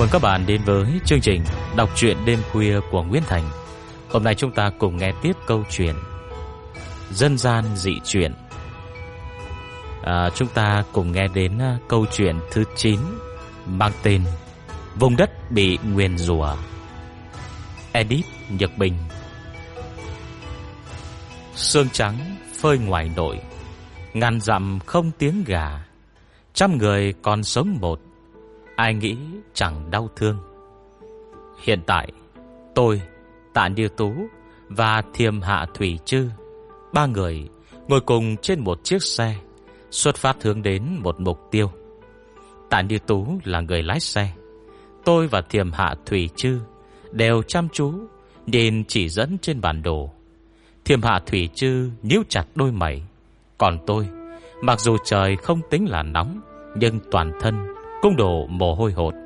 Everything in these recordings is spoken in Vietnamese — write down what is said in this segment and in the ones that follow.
mừng các bạn đến với chương trình đọc truyện đêm khuya của Nguyễn Thành. Hôm nay chúng ta cùng nghe tiếp câu chuyện Dân gian dị truyện. Chúng ta cùng nghe đến câu chuyện thứ 9 mang tên Vùng đất bị nguyền rủa. Edit Nhật Bình. Sương trắng phơi ngoài nội, ngàn dặm không tiếng gà, trăm người còn sống một, ai nghĩ chẳng đau thương. Hiện tại tôi, Tạ Như Tú và Thiềm Hạ Thủy Trư, ba người ngồi cùng trên một chiếc xe, xuất phát hướng đến một mục tiêu. Tạ Như Tú là người lái xe, tôi và Thiềm Hạ Thủy Trư đều chăm chú nhìn chỉ dẫn trên bản đồ. Thiềm Hạ Thủy Trư nhíu chặt đôi mày, còn tôi, mặc dù trời không tính là nóng, nhưng toàn thân cũng đổ mồ hôi hột.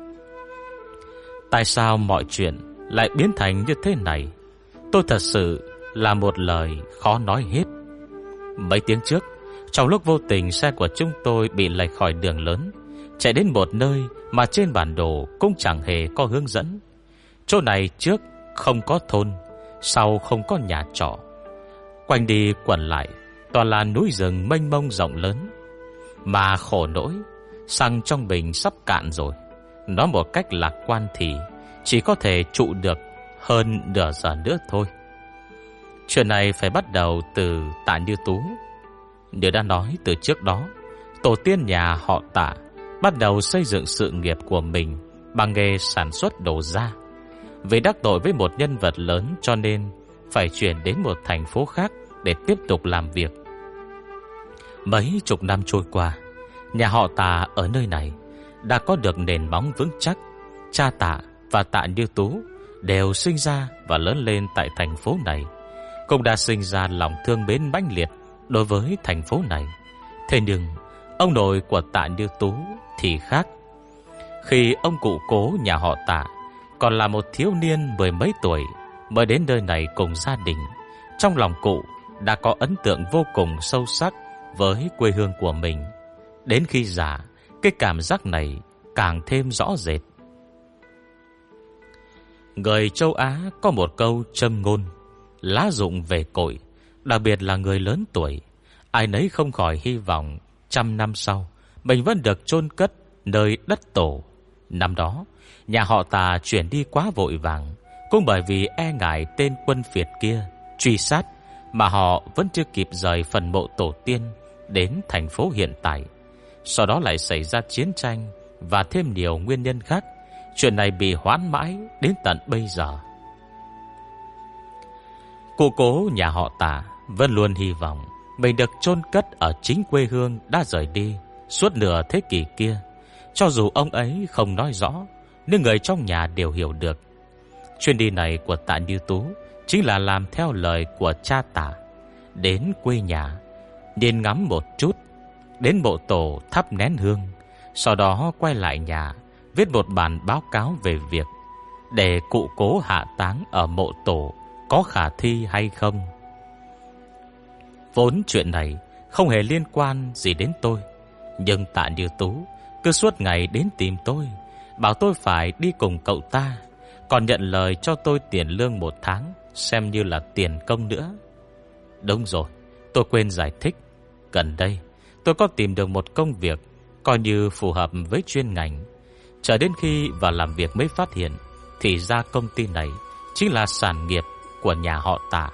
Tại sao mọi chuyện lại biến thành như thế này? Tôi thật sự là một lời khó nói hết. Mấy tiếng trước, trong lúc vô tình xe của chúng tôi bị lệch khỏi đường lớn, chạy đến một nơi mà trên bản đồ cũng chẳng hề có hướng dẫn. Chỗ này trước không có thôn, sau không có nhà trọ, quanh đi quẩn lại toàn là núi rừng mênh mông rộng lớn. Mà khổ nỗi, xăng trong bình sắp cạn rồi. Nói một cách lạc quan thì chỉ có thể trụ được hơn nửa giờ nữa thôi. Chuyện này phải bắt đầu từ Tạ Như Tú. Như đã nói từ trước đó, tổ tiên nhà họ Tạ bắt đầu xây dựng sự nghiệp của mình bằng nghề sản xuất đồ da. Vì đắc tội với một nhân vật lớn cho nên phải chuyển đến một thành phố khác để tiếp tục làm việc. Mấy chục năm trôi qua, nhà họ Tạ ở nơi này đã có được nền móng vững chắc. Cha Tạ và Tạ Như Tú đều sinh ra và lớn lên tại thành phố này, cũng đã sinh ra lòng thương mến mãnh liệt đối với thành phố này. Thế nhưng ông nội của Tạ Như Tú thì khác. Khi ông cụ cố nhà họ Tạ còn là một thiếu niên mười mấy tuổi mới đến nơi này cùng gia đình, trong lòng cụ đã có ấn tượng vô cùng sâu sắc với quê hương của mình. Đến khi già, cái cảm giác này càng thêm rõ rệt. Người châu Á có một câu châm ngôn: lá rụng về cội. Đặc biệt là người lớn tuổi, ai nấy không khỏi hy vọng 100 năm sau mình vẫn được chôn cất nơi đất tổ. Năm đó, nhà họ Tạ chuyển đi quá vội vàng, cũng bởi vì e ngại tên quân phiệt kia truy sát mà họ vẫn chưa kịp rời phần mộ tổ tiên đến thành phố hiện tại. Sau đó lại xảy ra chiến tranh và thêm nhiều nguyên nhân khác. Chuyện này bị hoãn mãi đến tận bây giờ. Cụ cố nhà họ Tạ vẫn luôn hy vọng mình được chôn cất ở chính quê hương đã rời đi suốt nửa thế kỷ kia. Cho dù ông ấy không nói rõ, nhưng người trong nhà đều hiểu được. Chuyến đi này của Tạ Như Tú chính là làm theo lời của cha Tạ, đến quê nhà, nhìn ngắm một chút, đến mộ tổ thắp nén hương, sau đó quay lại nhà viết một bản báo cáo về việc để cụ cố hạ táng ở mộ tổ có khả thi hay không. Vốn chuyện này không hề liên quan gì đến tôi, nhưng Tạ Như Tú cứ suốt ngày đến tìm tôi, bảo tôi phải đi cùng cậu ta, còn nhận lời cho tôi tiền lương 1 tháng, xem như là tiền công nữa. Đúng rồi, tôi quên giải thích. Gần đây tôi có tìm được một công việc coi như phù hợp với chuyên ngành. Chờ đến khi vào làm việc mới phát hiện, thì ra công ty này chính là sản nghiệp của nhà họ Tạ.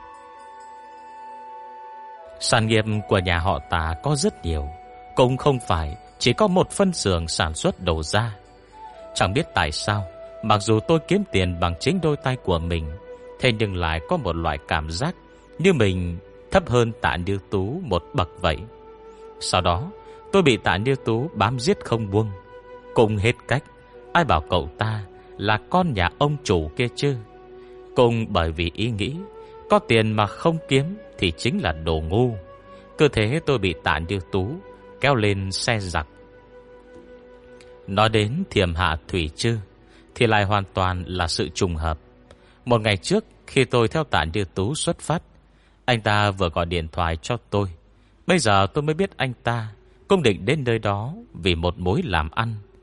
Sản nghiệp của nhà họ Tạ có rất nhiều, cũng không phải chỉ có một phân xưởng sản xuất đồ da. Chẳng biết tại sao, mặc dù tôi kiếm tiền bằng chính đôi tay của mình, thế nhưng lại có một loại cảm giác như mình thấp hơn Tạ Như Tú một bậc vậy. Sau đó tôi bị Tạ Như Tú bám giết không buông. Cùng hết cách, ai bảo cậu ta là con nhà ông chủ kia chứ. Cùng bởi vì ý nghĩ có tiền mà không kiếm thì chính là đồ ngu. Cứ thế tôi bị Tạ Như Tú kéo lên xe giặc. Nói đến Thiềm Hạ Thủy Trư thì lại hoàn toàn là sự trùng hợp. Một ngày trước, khi tôi theo Tạ Như Tú xuất phát, anh ta vừa gọi điện thoại cho tôi. Bây giờ tôi mới biết anh ta cũng định đến nơi đó vì một mối làm ăn.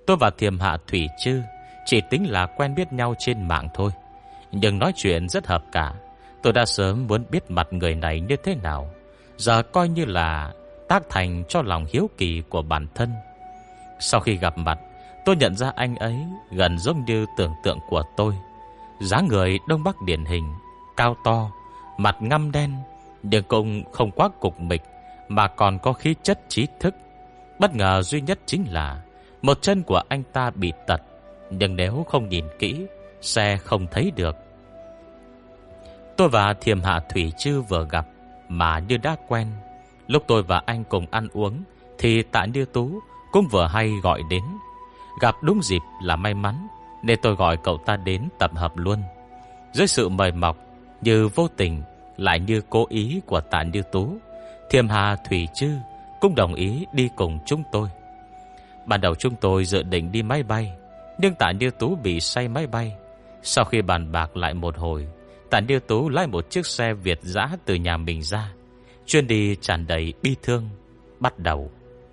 Tôi và Thiềm Hạ Thủy Trư chỉ tính là quen biết nhau trên mạng thôi, nhưng nói chuyện rất hợp cả. Tôi đã sớm muốn biết mặt người này như thế nào, giờ coi như là tác thành cho lòng hiếu kỳ của bản thân. Sau khi gặp mặt, tôi nhận ra anh ấy gần giống như tưởng tượng của tôi. Dáng người Đông Bắc điển hình, cao to, mặt ngăm đen, nhưng cũng không quá cục mịch, mà còn có khí chất trí thức. Bất ngờ duy nhất chính là một chân của anh ta bị tật, nhưng nếu không nhìn kỹ sẽ không thấy được. Tôi và Thiềm Hạ Thủy Trư vừa gặp mà như đã quen. Lúc tôi và anh cùng ăn uống thì Tạ Như Tú cũng vừa hay gọi đến. Gặp đúng dịp là may mắn, nên tôi gọi cậu ta đến tập hợp luôn. Dưới sự mời mọc như vô tình lại như cố ý của Tạ Như Tú, Thiềm Hạ Thủy Trư cũng đồng ý đi cùng chúng tôi. Ban đầu chúng tôi dự định đi máy bay, nhưng Tạ Như Tú bị say máy bay. Sau khi bàn bạc lại một hồi, Tạ Như Tú lái một chiếc xe Việt dã từ nhà mình ra. Chuyến đi tràn đầy bi thương bắt đầu.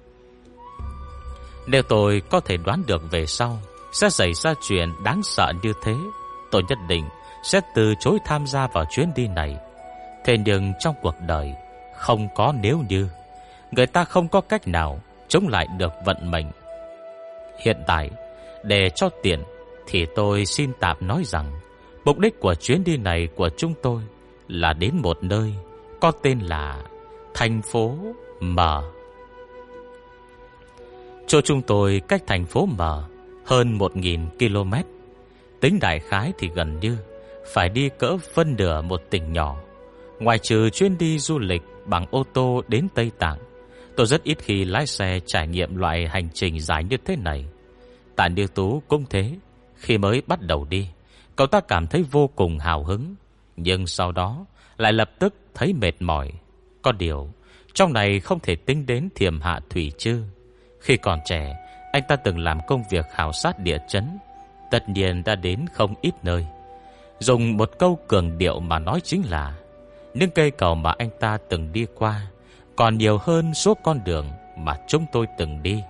Nếu tôi có thể đoán được về sau sẽ xảy ra chuyện đáng sợ như thế, tôi nhất định sẽ từ chối tham gia vào chuyến đi này. Thế nhưng trong cuộc đời không có nếu như. Người ta không có cách nào chống lại được vận mệnh. Hiện tại, để cho tiện thì tôi xin tạm nói rằng mục đích của chuyến đi này của chúng tôi là đến một nơi có tên là thành phố M. Chỗ chúng tôi cách thành phố M hơn 1.000 km. Tính đại khái thì gần như phải đi cỡ phân nửa một tỉnh nhỏ. Ngoài trừ chuyến đi du lịch bằng ô tô đến Tây Tạng, tôi rất ít khi lái xe trải nghiệm loại hành trình dài như thế này. Tạ Như Tú cũng thế. Khi mới bắt đầu đi, cậu ta cảm thấy vô cùng hào hứng, nhưng sau đó lại lập tức thấy mệt mỏi. Có điều trong này không thể tính đến Thiềm Hạ Thủy Trư. Khi còn trẻ, anh ta từng làm công việc khảo sát địa chấn, tất nhiên đã đến không ít nơi. Dùng một câu cường điệu mà nói chính là những cây cầu mà anh ta từng đi qua còn nhiều hơn số con đường mà chúng tôi từng đi.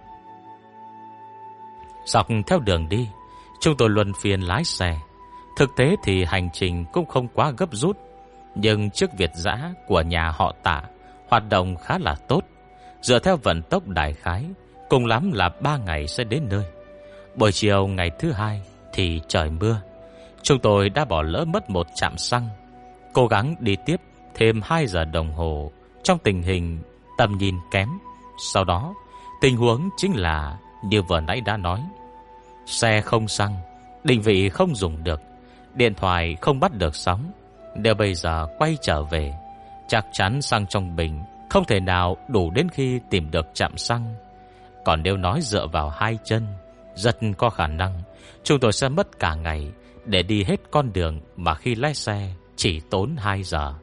Dọc theo đường đi, chúng tôi luân phiên lái xe. Thực tế thì hành trình cũng không quá gấp rút, nhưng chiếc Việt dã của nhà họ Tạ hoạt động khá là tốt. Dựa theo vận tốc đại khái, cùng lắm là 3 ngày sẽ đến nơi. Buổi chiều ngày thứ hai thì trời mưa. Chúng tôi đã bỏ lỡ mất một trạm xăng, cố gắng đi tiếp thêm 2 giờ đồng hồ trong tình hình tầm nhìn kém. Sau đó, tình huống chính là như vừa nãy đã nói. Xe không xăng, định vị không dùng được, điện thoại không bắt được sóng. Nếu bây giờ quay trở về, chắc chắn xăng trong bình không thể nào đủ đến khi tìm được trạm xăng. Còn nếu nói dựa vào 2 chân, rất có khả năng chúng tôi sẽ mất cả ngày để đi hết con đường mà khi lái xe chỉ tốn 2 giờ.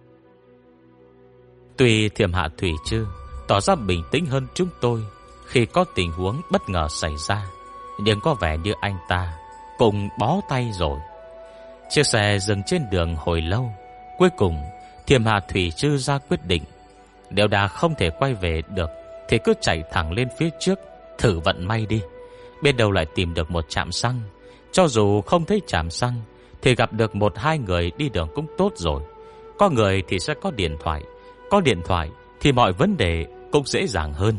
Tuy Thiềm Hạ Thủy Trư tỏ ra bình tĩnh hơn chúng tôi khi có tình huống bất ngờ xảy ra, nhưng có vẻ như anh ta cũng bó tay rồi. Chiếc xe dừng trên đường hồi lâu. Cuối cùng Thiềm Hạ Thủy Trư ra quyết định, nếu đã không thể quay về được thì cứ chạy thẳng lên phía trước, thử vận may đi. Biết đâu lại tìm được một trạm xăng. Cho dù không thấy trạm xăng thì gặp được 1-2 người đi đường cũng tốt rồi. Có người thì sẽ có điện thoại, có điện thoại thì mọi vấn đề cũng dễ dàng hơn.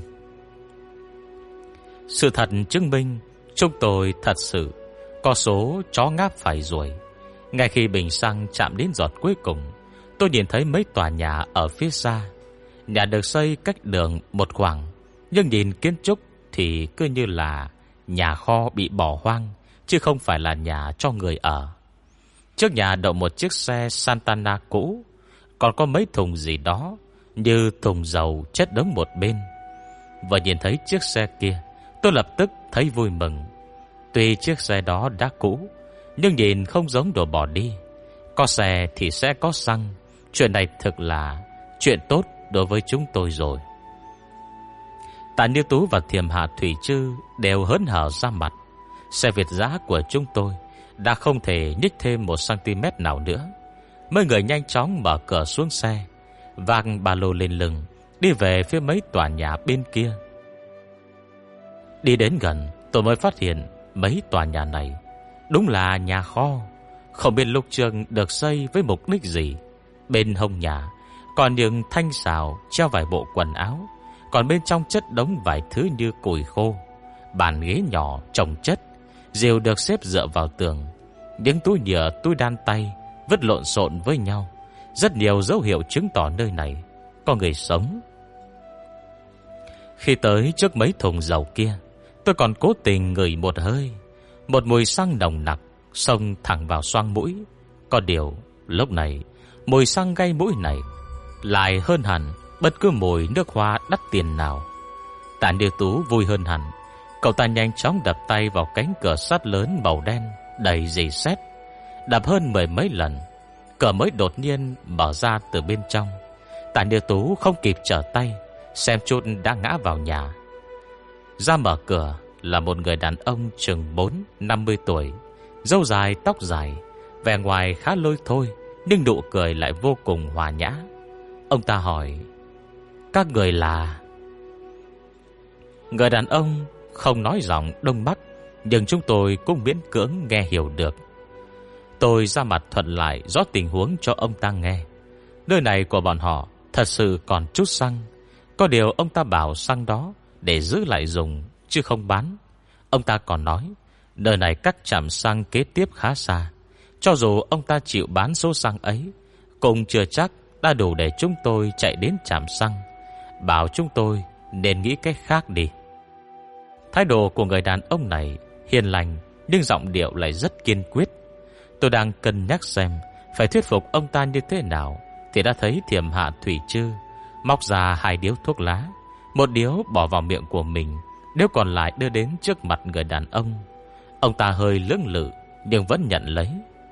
Sự thật chứng minh chúng tôi thật sự có số chó ngáp phải ruồi. Ngay khi bình xăng chạm đến giọt cuối cùng, tôi nhìn thấy mấy tòa nhà ở phía xa. Nhà được xây cách đường một khoảng, nhưng nhìn kiến trúc thì cứ như là nhà kho bị bỏ hoang, chứ không phải là nhà cho người ở. Trước nhà đậu một chiếc xe Santana cũ, còn có mấy thùng gì đó như thùng dầu chất đống một bên. Vừa nhìn thấy chiếc xe kia, tôi lập tức thấy vui mừng. Tuy chiếc xe đó đã cũ, nhưng nhìn không giống đồ bỏ đi. Có xe thì sẽ có xăng. Chuyện này thực là chuyện tốt đối với chúng tôi rồi. Tạ Như Tú và Thiềm Hạ Thủy Trư đều hớn hở ra mặt. Xe Việt dã của chúng tôi đã không thể nhích thêm 1 cm nào nữa. Mấy người nhanh chóng mở cửa xuống xe, vác ba lô lên lưng, đi về phía mấy tòa nhà bên kia. Đi đến gần, tôi mới phát hiện mấy tòa nhà này đúng là nhà kho. Không biết lúc trước được xây với mục đích gì. Bên hông nhà còn những thanh sào treo vài bộ quần áo, còn bên trong chất đống vài thứ như củi khô, bàn ghế nhỏ chồng chất, rìu được xếp dựa vào tường, những túi nhựa, túi đan tay vứt lộn xộn với nhau. Rất nhiều dấu hiệu chứng tỏ nơi này có người sống. Khi tới trước mấy thùng dầu kia, tôi còn cố tình ngửi một hơi. Một mùi xăng nồng nặc xông thẳng vào xoang mũi. Có điều lúc này mùi xăng gây mũi này lại hơn hẳn bất cứ mùi nước hoa đắt tiền nào. Tạ Như Tú vui hơn hẳn. Cậu ta nhanh chóng đập tay vào cánh cửa sắt lớn màu đen đầy rỉ sét, đập hơn 10 mấy lần. Cửa mới đột nhiên mở ra từ bên trong. Tạ Như Tú không kịp trở tay, xem chút đã ngã vào nhà. Ra mở cửa là một người đàn ông chừng 40-50 tuổi, râu dài tóc dài, vẻ ngoài khá lôi thôi, nhưng nụ cười lại vô cùng hòa nhã. Ông ta hỏi: "Các người là?" Người đàn ông không nói giọng Đông Bắc, nhưng chúng tôi cũng miễn cưỡng nghe hiểu được. Tôi ra mặt thuật lại rõ tình huống cho ông ta nghe. Nơi này của bọn họ thật sự còn chút xăng. Có điều ông ta bảo xăng đó để giữ lại dùng, chứ không bán. Ông ta còn nói nơi này cách trạm xăng kế tiếp khá xa. Cho dù ông ta chịu bán số xăng ấy, cũng chưa chắc đã đủ để chúng tôi chạy đến trạm xăng. Bảo chúng tôi nên nghĩ cách khác đi. Thái độ của người đàn ông này hiền lành, nhưng giọng điệu lại rất kiên quyết. Tôi đang cân nhắc xem phải thuyết phục ông ta như thế nào, thì đã thấy Thiểm Hạ Thủy Trư móc ra 2 điếu thuốc lá. Một điếu bỏ vào miệng của mình, điếu còn lại đưa đến trước mặt người đàn ông. Ông ta hơi lưỡng lự nhưng vẫn nhận lấy.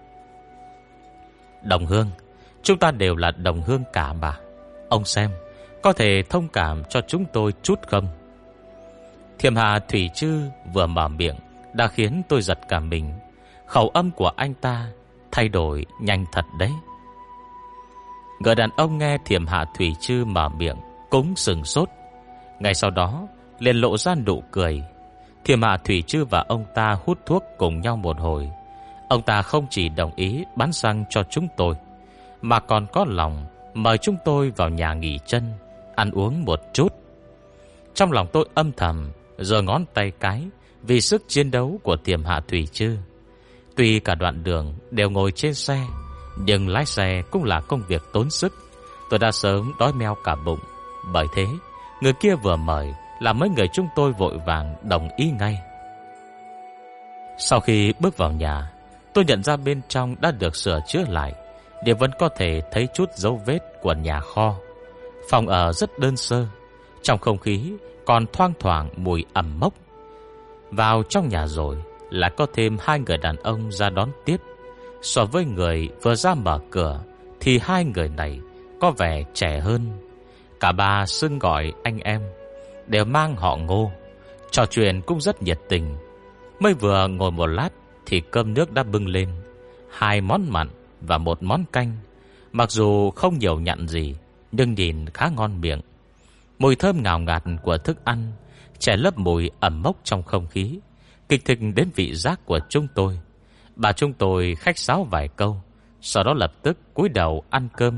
"Đồng hương, chúng ta đều là đồng hương cả mà. Ông xem, có thể thông cảm cho chúng tôi chút không?" Thiểm Hạ Thủy Trư vừa mở miệng đã khiến tôi giật cả mình. Khẩu âm của anh ta thay đổi nhanh thật đấy. Người đàn ông nghe Thiểm Hạ Thủy Trư mở miệng cũng sừng sốt. Ngay sau đó liền lộ ra nụ cười. Thiểm Hạ Thủy Trư và ông ta hút thuốc cùng nhau một hồi. Ông ta không chỉ đồng ý bán xăng cho chúng tôi, mà còn có lòng mời chúng tôi vào nhà nghỉ chân, ăn uống một chút. Trong lòng tôi âm thầm giơ ngón tay cái vì sức chiến đấu của Thiểm Hạ Thủy Trư. Tuy cả đoạn đường đều ngồi trên xe, nhưng lái xe cũng là công việc tốn sức. Tôi đã sớm đói meo cả bụng. Bởi thế người kia vừa mời là mấy người chúng tôi vội vàng đồng ý ngay. Sau khi bước vào nhà, tôi nhận ra bên trong đã được sửa chữa lại, để vẫn có thể thấy chút dấu vết của nhà kho. Phòng ở rất đơn sơ, trong không khí còn thoang thoảng mùi ẩm mốc. Vào trong nhà rồi là có thêm 2 người đàn ông ra đón tiếp. So với người vừa ra mở cửa thì 2 người này có vẻ trẻ hơn. Cả ba xưng gọi anh em, đều mang họ Ngô. Trò chuyện cũng rất nhiệt tình. Mới vừa ngồi một lát thì cơm nước đã bưng lên, 2 món mặn và 1 món canh. Mặc dù không nhiều nhặn gì, nhưng nhìn khá ngon miệng. Mùi thơm ngào ngạt của thức ăn che lấp mùi ẩm mốc trong không khí, kích thích đến vị giác của chúng tôi. Bà chúng tôi khách sáo vài câu, sau đó lập tức cúi đầu ăn cơm.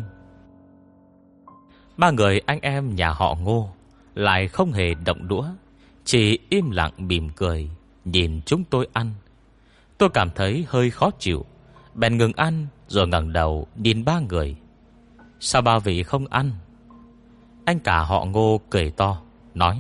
3 người anh em nhà họ Ngô lại không hề động đũa, chỉ im lặng mỉm cười nhìn chúng tôi ăn. Tôi cảm thấy hơi khó chịu, bèn ngừng ăn rồi ngẩng đầu nhìn 3 người. "Sao ba vị không ăn?" Anh cả họ Ngô cười to nói: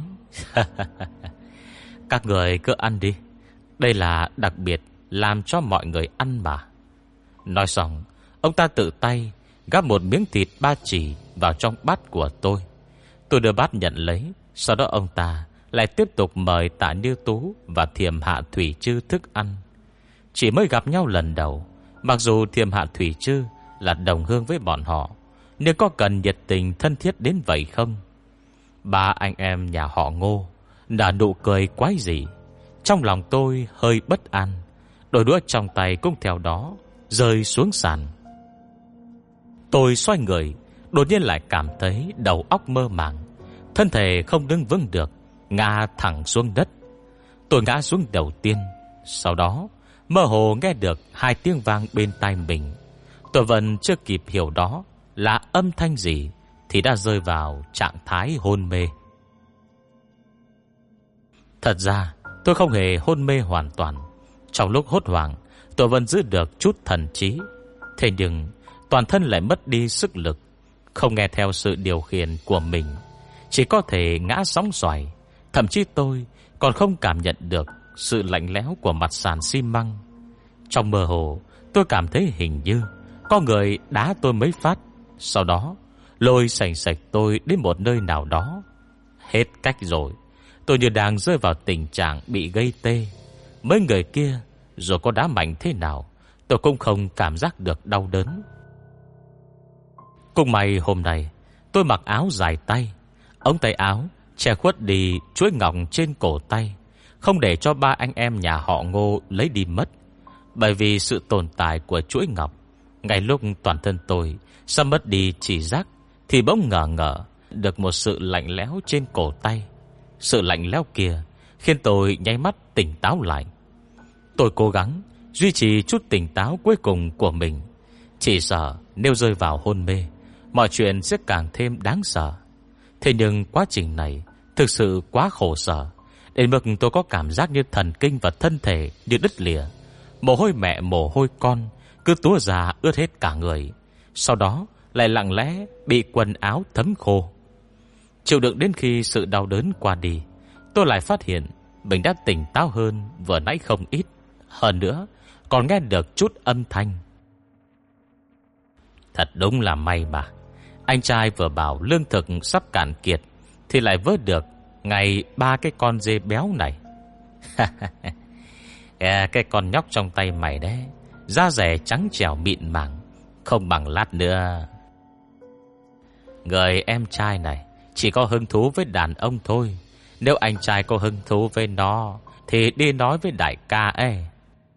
"Các người cứ ăn đi, đây là đặc biệt làm cho mọi người ăn mà." Nói xong, ông ta tự tay gắp một miếng thịt 3 chỉ vào trong bát của tôi. Tôi đưa bát nhận lấy. Sau đó ông ta lại tiếp tục mời Tạ Như Tú và Thiểm Hạ Thủy Trư thức ăn. Chỉ mới gặp nhau lần đầu, mặc dù Thiểm Hạ Thủy Trư là đồng hương với bọn họ, nhưng có cần nhiệt tình thân thiết đến vậy không? 3 anh em nhà họ Ngô nở nụ cười quái dị. Trong lòng tôi hơi bất an, đôi đũa trong tay cũng theo đó rơi xuống sàn. Tôi xoay người, đột nhiên lại cảm thấy đầu óc mơ màng, thân thể không đứng vững được, ngã thẳng xuống đất. Tôi ngã xuống đầu tiên. Sau đó mơ hồ nghe được hai tiếng vang bên tai mình. Tôi vẫn chưa kịp hiểu đó là âm thanh gì thì đã rơi vào trạng thái hôn mê. Thật ra tôi không hề hôn mê hoàn toàn. Trong lúc hốt hoảng, tôi vẫn giữ được chút thần trí. Thế nhưng toàn thân lại mất đi sức lực, không nghe theo sự điều khiển của mình, chỉ có thể ngã sóng xoài. Thậm chí tôi còn không cảm nhận được sự lạnh lẽo của mặt sàn xi măng. Trong mơ hồ, tôi cảm thấy hình như có người đá tôi mấy phát, sau đó lôi sành sạch tôi đến một nơi nào đó. Hết cách rồi. Tôi như đang rơi vào tình trạng bị gây tê. Mấy người kia dù có đá mạnh thế nào, tôi cũng không cảm giác được đau đớn. Cũng may hôm nay tôi mặc áo dài tay, ống tay áo che khuất đi chuỗi ngọc trên cổ tay, không để cho ba anh em nhà họ Ngô lấy đi mất. Bởi vì sự tồn tại của chuỗi ngọc, ngay lúc toàn thân tôi sắp mất đi chỉ giác, thì bỗng ngờ được một sự lạnh lẽo trên cổ tay. Sự lạnh lẽo kia khiến tôi nháy mắt tỉnh táo lại. Tôi cố gắng duy trì chút tỉnh táo cuối cùng của mình, chỉ sợ nếu rơi vào hôn mê, mọi chuyện sẽ càng thêm đáng sợ. Thế nhưng quá trình này thực sự quá khổ sở, đến mức tôi có cảm giác như thần kinh và thân thể như đứt lìa. Mồ hôi mẹ mồ hôi con cứ túa ra ướt hết cả người, sau đó lại lặng lẽ bị quần áo thấm khô. Chịu đựng đến khi sự đau đớn qua đi, tôi lại phát hiện mình đã tỉnh táo hơn vừa nãy không ít. Hơn nữa còn nghe được chút âm thanh. Thật đúng là may mà, anh trai vừa bảo lương thực sắp cạn kiệt thì lại vớt được ngay 3 cái con dê béo này. Cái con nhóc trong tay mày đấy, da rẻ trắng trẻo mịn màng, không bằng lát nữa. Người em trai này chỉ có hứng thú với đàn ông thôi. Nếu anh trai có hứng thú với nó thì đi nói với đại ca ấy.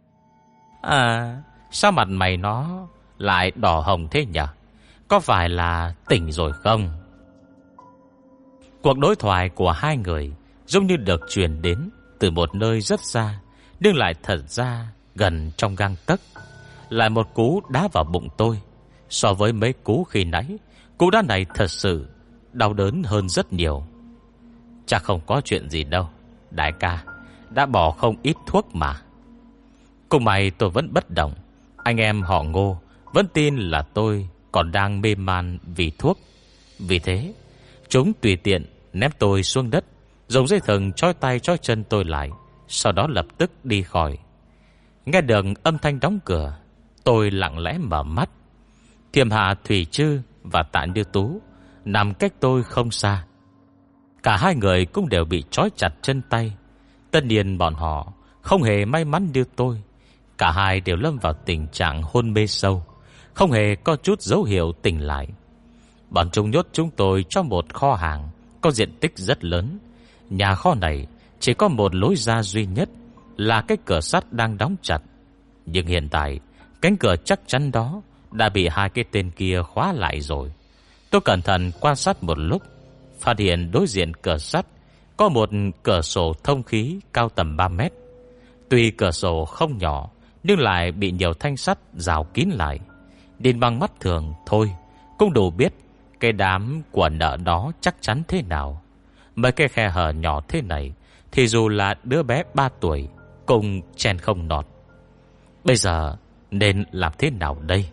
Sao mặt mày nó lại đỏ hồng thế nhỉ? Có phải là tỉnh rồi không? Cuộc đối thoại của hai người giống như được truyền đến từ một nơi rất xa, nhưng lại thật ra gần trong gang tấc. Lại một cú đá vào bụng tôi. So với mấy cú khi nãy, cú đá này thật sự đau đớn hơn rất nhiều. Chắc không có chuyện gì đâu, đại ca đã bỏ không ít thuốc mà. Cùng mày tôi vẫn bất động. Anh em họ Ngô vẫn tin là tôi còn đang mê man vì thuốc. Vì thế chúng tùy tiện ném tôi xuống đất, dùng dây thừng trói tay trói chân tôi lại, sau đó lập tức đi khỏi. Nghe được âm thanh đóng cửa, tôi lặng lẽ mở mắt. Thiềm Hạ, Thủy Trư và Tạ Như Tú nằm cách tôi không xa. Cả hai người cũng đều bị trói chặt chân tay. Tất nhiên bọn họ không hề may mắn như tôi. Cả hai đều lâm vào tình trạng hôn mê sâu, không hề có chút dấu hiệu tỉnh lại. Bọn chúng nhốt chúng tôi trong một kho hàng có diện tích rất lớn. Nhà kho này chỉ có một lối ra duy nhất, là cái cửa sắt đang đóng chặt. Nhưng hiện tại cánh cửa chắc chắn đó đã bị hai cái tên kia khóa lại rồi. Tôi cẩn thận quan sát một lúc, phát hiện đối diện cửa sắt có một cửa sổ thông khí cao tầm 3 mét. Tuy cửa sổ không nhỏ, nhưng lại bị nhiều thanh sắt rào kín lại. Nhìn bằng mắt thường thôi cũng đủ biết cái đám của nợ đó chắc chắn thế nào. Mấy cái khe hở nhỏ thế này thì dù là đứa bé 3 tuổi cũng chen không nọt. Bây giờ nên làm thế nào đây?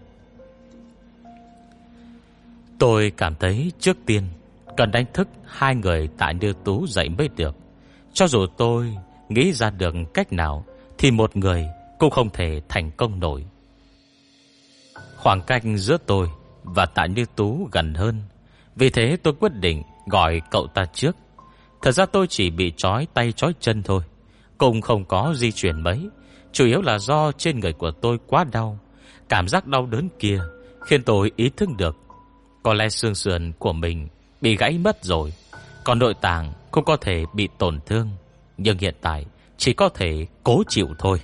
Tôi cảm thấy trước tiên cần đánh thức hai người Tạ Như Tú dậy mới được. Cho dù tôi nghĩ ra được cách nào thì một người cũng không thể thành công nổi. Khoảng cách giữa tôi và Tạ Như Tú gần hơn, vì thế tôi quyết định gọi cậu ta trước. Thật ra tôi chỉ bị trói tay trói chân thôi, cũng không có di chuyển mấy. Chủ yếu là do trên người của tôi quá đau. Cảm giác đau đớn kia khiến tôi ý thức được có lẽ xương sườn của mình bị gãy mất rồi, còn nội tạng cũng có thể bị tổn thương. Nhưng hiện tại chỉ có thể cố chịu thôi.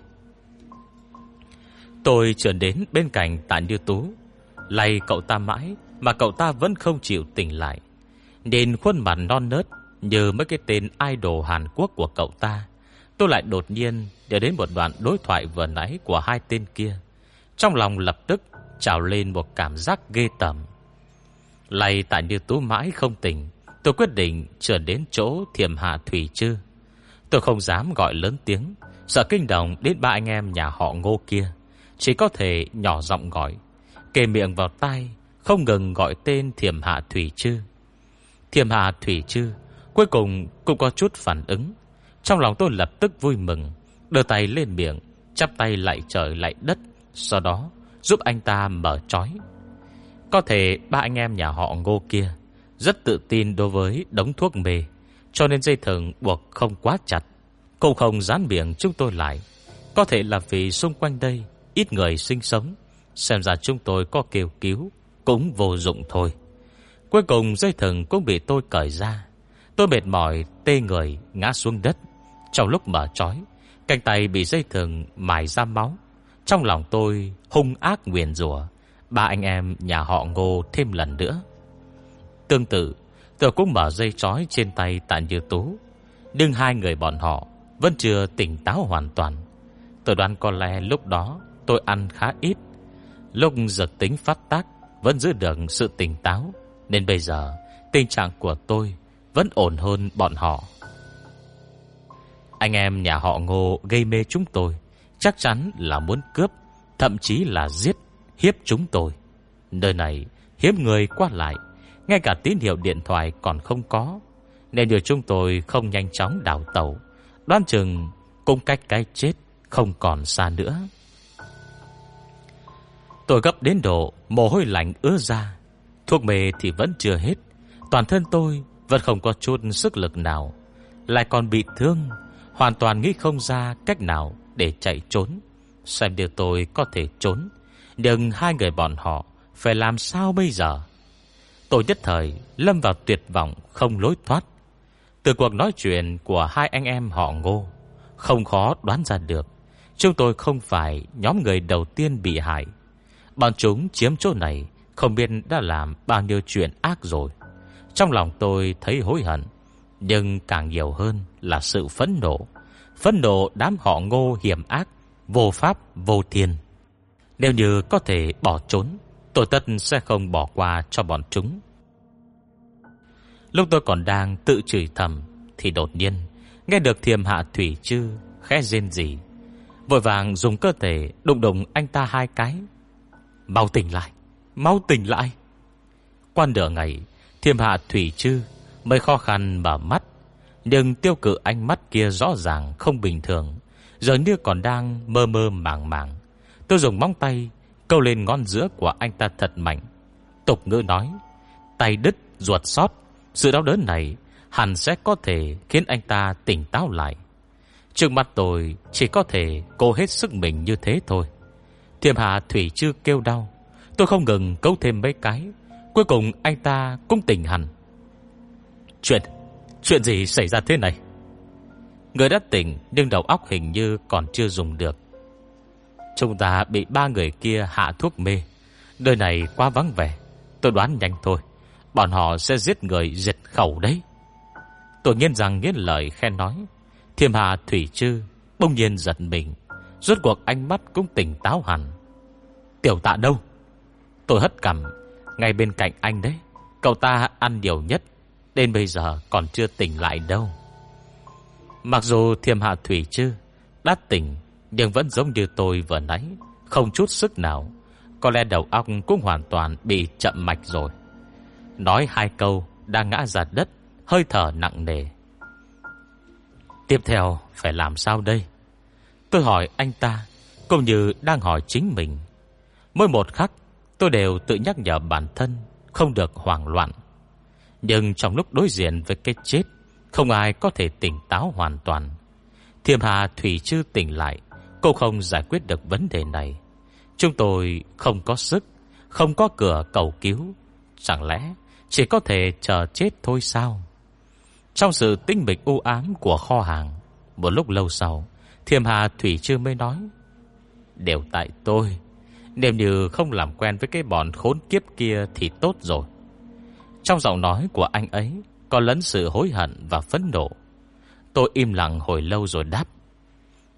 Tôi trườn đến bên cạnh Tạ Như Tú, lay cậu ta mãi mà cậu ta vẫn không chịu tỉnh lại. Nhìn khuôn mặt non nớt như mấy cái tên idol Hàn Quốc của cậu ta, tôi lại đột nhiên nhớ đến một đoạn đối thoại vừa nãy của hai tên kia. Trong lòng lập tức trào lên một cảm giác ghê tởm. Lay tại Như Tú mãi không tỉnh, tôi quyết định trở đến chỗ Thiểm Hạ Thủy Trư. Tôi không dám gọi lớn tiếng, sợ kinh động đến ba anh em nhà họ Ngô kia, chỉ có thể nhỏ giọng gọi, kề miệng vào tai, không ngừng gọi tên Thiểm Hạ Thủy Trư. Thiểm Hạ Thủy Trư cuối cùng cũng có chút phản ứng. Trong lòng tôi lập tức vui mừng, đưa tay lên miệng, chắp tay lạy trời lạy đất, sau đó giúp anh ta mở trói. Có thể ba anh em nhà họ Ngô kia rất tự tin đối với đống thuốc mê, cho nên dây thừng buộc không quá chặt, cũng không dán miệng chúng tôi lại. Có thể là vì xung quanh đây ít người sinh sống, xem ra chúng tôi có kêu cứu cũng vô dụng thôi. Cuối cùng dây thừng cũng bị tôi cởi ra. Tôi mệt mỏi tê người ngã xuống đất. Trong lúc mở trói, cánh tay bị dây thừng mài ra máu. Trong lòng tôi hung ác nguyền rủa ba anh em nhà họ Ngô thêm lần nữa. Tương tự, tôi cũng mở dây trói trên tay Tạ Như Tú, nhưng hai người bọn họ vẫn chưa tỉnh táo hoàn toàn. Tôi đoán có lẽ lúc đó tôi ăn khá ít, lúc dược tính phát tác vẫn giữ được sự tỉnh táo, nên bây giờ tình trạng của tôi vẫn ổn hơn bọn họ. Anh em nhà họ Ngô gây mê chúng tôi, chắc chắn là muốn cướp, thậm chí là giết, hiếp chúng tôi. Nơi này hiếm người qua lại, ngay cả tín hiệu điện thoại còn không có, nên điều chúng tôi không nhanh chóng đào tẩu, đoán chừng cũng cách cái chết không còn xa nữa. Tôi gấp đến độ mồ hôi lạnh ứa ra. Thuốc mê thì vẫn chưa hết, toàn thân tôi vẫn không có chút sức lực nào, lại còn bị thương, hoàn toàn nghĩ không ra cách nào để chạy trốn. Xem điều tôi có thể trốn, nhưng hai người bọn họ phải làm sao bây giờ? Tôi nhất thời lâm vào tuyệt vọng không lối thoát. Từ cuộc nói chuyện của hai anh em họ Ngô, không khó đoán ra được chúng tôi không phải nhóm người đầu tiên bị hại. Bọn chúng chiếm chỗ này không biết đã làm bao nhiêu chuyện ác rồi. Trong lòng tôi thấy hối hận, nhưng càng nhiều hơn là sự phẫn nộ. Phẫn nộ đám họ Ngô hiểm ác, vô pháp vô thiên. Nếu như có thể bỏ trốn, tôi tất sẽ không bỏ qua cho bọn chúng. Lúc tôi còn đang tự chửi thầm thì đột nhiên nghe được Thiểm Hạ Thủy Trư khẽ rên rỉ, vội vàng dùng cơ thể đụng đụng anh ta hai cái. Mau tỉnh lại, mau tỉnh lại. Qua nửa ngày, Thiểm Hạ Thủy Trư mới khó khăn mở mắt, nhưng tiêu cự ánh mắt kia rõ ràng không bình thường, dường như còn đang mơ mơ màng màng. Tôi dùng móng tay câu lên ngón giữa của anh ta thật mạnh. Tục ngữ nói, tay đứt ruột sót. Sự đau đớn này hẳn sẽ có thể khiến anh ta tỉnh táo lại. Trước mặt tôi chỉ có thể cố hết sức mình như thế thôi. Thiểm Hạ Thủy Trư kêu đau, tôi không ngừng câu thêm mấy cái. Cuối cùng anh ta cũng tỉnh hẳn. Chuyện gì xảy ra thế này? Người đã tỉnh nhưng đầu óc hình như còn chưa dùng được. Chúng ta bị ba người kia hạ thuốc mê. Nơi này quá vắng vẻ, tôi đoán nhanh thôi, bọn họ sẽ giết người diệt khẩu đấy. Tôi nghiến răng nghiến lợi khen nói. Thiểm Hạ Thủy Trư bỗng nhiên giật mình, rốt cuộc ánh mắt cũng tỉnh táo hẳn. Tiểu Tạ đâu? Tôi hất cằm. Ngay bên cạnh anh đấy, cậu ta ăn nhiều nhất, đến bây giờ còn chưa tỉnh lại đâu. Mặc dù Thiểm Hạ Thủy Trư đã tỉnh, nhưng vẫn giống như tôi vừa nãy, không chút sức nào. Có lẽ đầu óc cũng hoàn toàn bị chậm mạch rồi. Nói hai câu đã ngã ra đất, hơi thở nặng nề. Tiếp theo phải làm sao đây? Tôi hỏi anh ta, cũng như đang hỏi chính mình. Mỗi một khắc tôi đều tự nhắc nhở bản thân không được hoảng loạn. Nhưng trong lúc đối diện với cái chết, không ai có thể tỉnh táo hoàn toàn. Thiểm Hạ Thủy Trư tỉnh lại, cô không giải quyết được vấn đề này. Chúng tôi không có sức, không có cửa cầu cứu, chẳng lẽ chỉ có thể chờ chết thôi sao? Trong sự tinh mịch u ám của kho hàng, một lúc lâu sau, Thiểm Hạ Thủy Trư mới nói: đều tại tôi, nếu như không làm quen với cái bọn khốn kiếp kia thì tốt rồi. Trong giọng nói của anh ấy có lẫn sự hối hận và phẫn nộ. Tôi im lặng hồi lâu rồi đáp: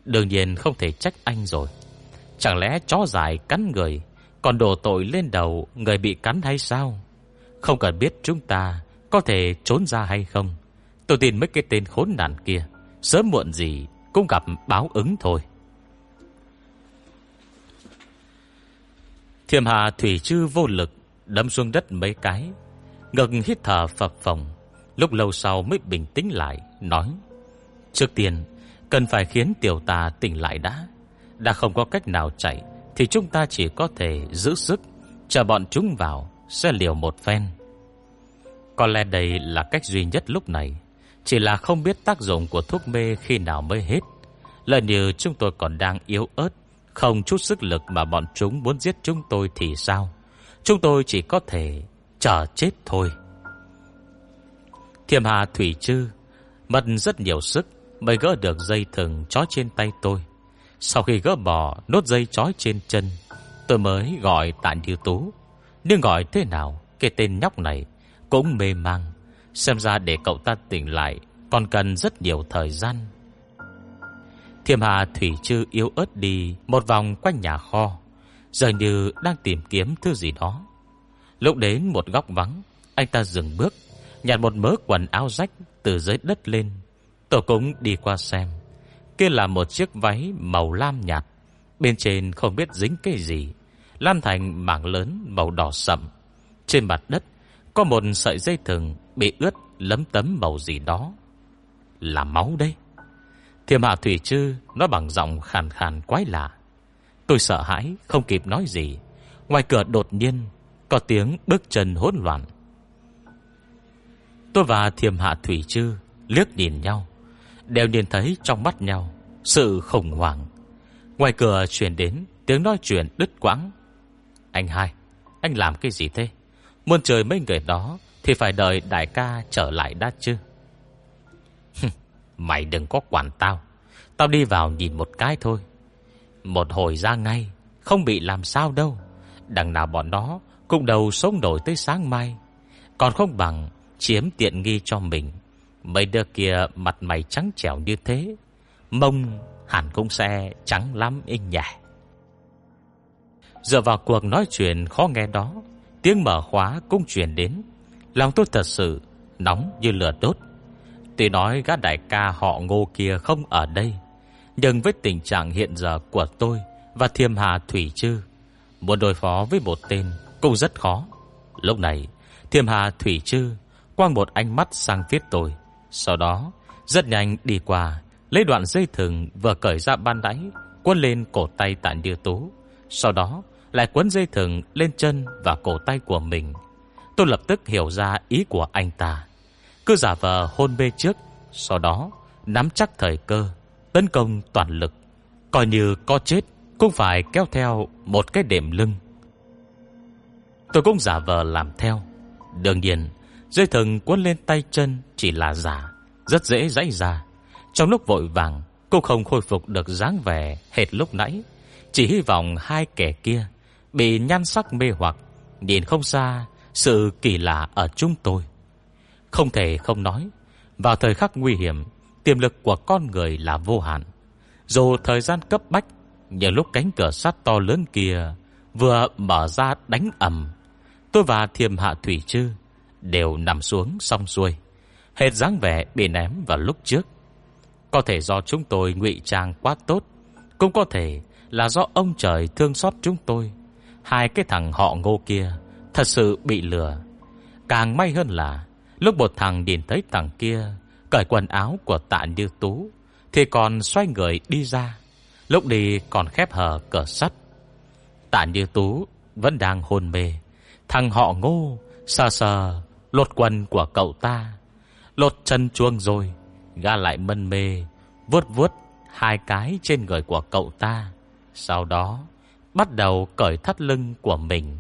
Đương nhiên không thể trách anh rồi. Chẳng lẽ chó dại cắn người còn đổ tội lên đầu người bị cắn hay sao? Không cần biết chúng ta có thể trốn ra hay không, tôi tin mấy cái tên khốn nạn kia sớm muộn gì cũng gặp báo ứng thôi. Thiềm Hà Thủy Chư vô lực đâm xuống đất mấy cái, ngực hít thở phập phồng. Lúc lâu sau mới bình tĩnh lại, nói: trước tiên cần phải khiến tiểu tà tỉnh lại đã. Đã không có cách nào chạy thì chúng ta chỉ có thể giữ sức chờ bọn chúng vào, sẽ liều một phen. Có lẽ đây là cách duy nhất lúc này. Chỉ là không biết tác dụng của thuốc mê khi nào mới hết. Lỡ như chúng tôi còn đang yếu ớt, không chút sức lực mà bọn chúng muốn giết chúng tôi thì sao? Chúng tôi chỉ có thể chờ chết thôi. Thiềm Hà Thủy Chư mất rất nhiều sức mới gỡ được dây thừng trói trên tay tôi. Sau khi gỡ bỏ nốt dây trói trên chân, tôi mới gọi Tạ Như Tú. Nhưng gọi thế nào, cái tên nhóc này cũng mê mang. Xem ra để cậu ta tỉnh lại còn cần rất nhiều thời gian. Thiềm Hà Thủy Chư yếu ớt đi một vòng quanh nhà kho, dường như đang tìm kiếm thứ gì đó. Lúc đến một góc vắng, anh ta dừng bước, nhặt một mớ quần áo rách từ dưới đất lên. Tôi cũng đi qua xem. Kia là một chiếc váy màu lam nhạt, bên trên không biết dính cái gì, lan thành mảng lớn màu đỏ sậm. Trên mặt đất có một sợi dây thừng bị ướt lấm tấm màu gì đó. Là máu đấy. Thiềm Hà Thủy Chư nói bằng giọng khàn khàn quái lạ. Tôi sợ hãi không kịp nói gì. Ngoài cửa đột nhiên có tiếng bước chân hỗn loạn. Tôi và Thiềm Hà Thủy Chư liếc nhìn nhau, đều nhìn thấy trong mắt nhau sự khủng hoảng. Ngoài cửa truyền đến tiếng nói chuyện đứt quãng. Anh hai, anh làm cái gì thế? Muốn chơi mấy người đó thì phải đợi đại ca trở lại đã chứ. Mày đừng có quản tao. Tao đi vào nhìn một cái thôi. Một hồi ra ngay, không bị làm sao đâu. Đằng nào bọn nó cũng đầu sống nổi tới sáng mai. Còn không bằng chiếm tiện nghi cho mình. Mấy đứa kia mặt mày trắng trẻo như thế, mông hẳn cũng sẽ trắng lắm anh nhỉ. Dựa vào cuộc nói chuyện khó nghe đó, tiếng mở khóa cũng truyền đến. Lòng tôi thật sự nóng như lửa đốt. Tuy nói gã đại ca họ Ngô kia không ở đây, nhưng với tình trạng hiện giờ của tôi và Thiềm Hà Thủy Chư, muốn đối phó với một tên cũng rất khó. Lúc này Thiềm Hà Thủy Chư quăng một ánh mắt sang phía tôi, sau đó rất nhanh đi qua, lấy đoạn dây thừng vừa cởi ra ban nãy quấn lên cổ tay Tạ Như Tú, sau đó lại quấn dây thừng lên chân và cổ tay của mình. Tôi lập tức hiểu ra ý của anh ta. Cứ giả vờ hôn mê trước, sau đó nắm chắc thời cơ tấn công toàn lực, coi như có chết cũng phải kéo theo một cái đệm lưng. Tôi cũng giả vờ làm theo. Đương nhiên dây thừng quấn lên tay chân chỉ là giả, rất dễ giãy ra. Trong lúc vội vàng cũng không khôi phục được dáng vẻ hệt lúc nãy. Chỉ hy vọng hai kẻ kia bị nhan sắc mê hoặc, nhìn không ra sự kỳ lạ ở chúng tôi. Không thể không nói, vào thời khắc nguy hiểm, tiềm lực của con người là vô hạn. Dù thời gian cấp bách, nhưng lúc cánh cửa sắt to lớn kia vừa mở ra đánh ầm, tôi và Thiềm Hạ Thủy Chư đều nằm xuống xong xuôi, hệt dáng vẻ bị ném vào lúc trước. Có thể do chúng tôi ngụy trang quá tốt, cũng có thể là do ông trời thương xót chúng tôi. Hai cái thằng họ Ngô kia thật sự bị lừa. Càng may hơn là lúc một thằng nhìn thấy thằng kia cởi quần áo của Tạ Như Tú thì còn xoay người đi ra. Lúc đi còn khép hờ cửa sắt. Tạ Như Tú vẫn đang hôn mê. Thằng họ Ngô sờ sờ lột quần của cậu ta, lột chân chuông rồi gã lại mân mê vuốt vuốt hai cái trên người của cậu ta, sau đó bắt đầu cởi thắt lưng của mình.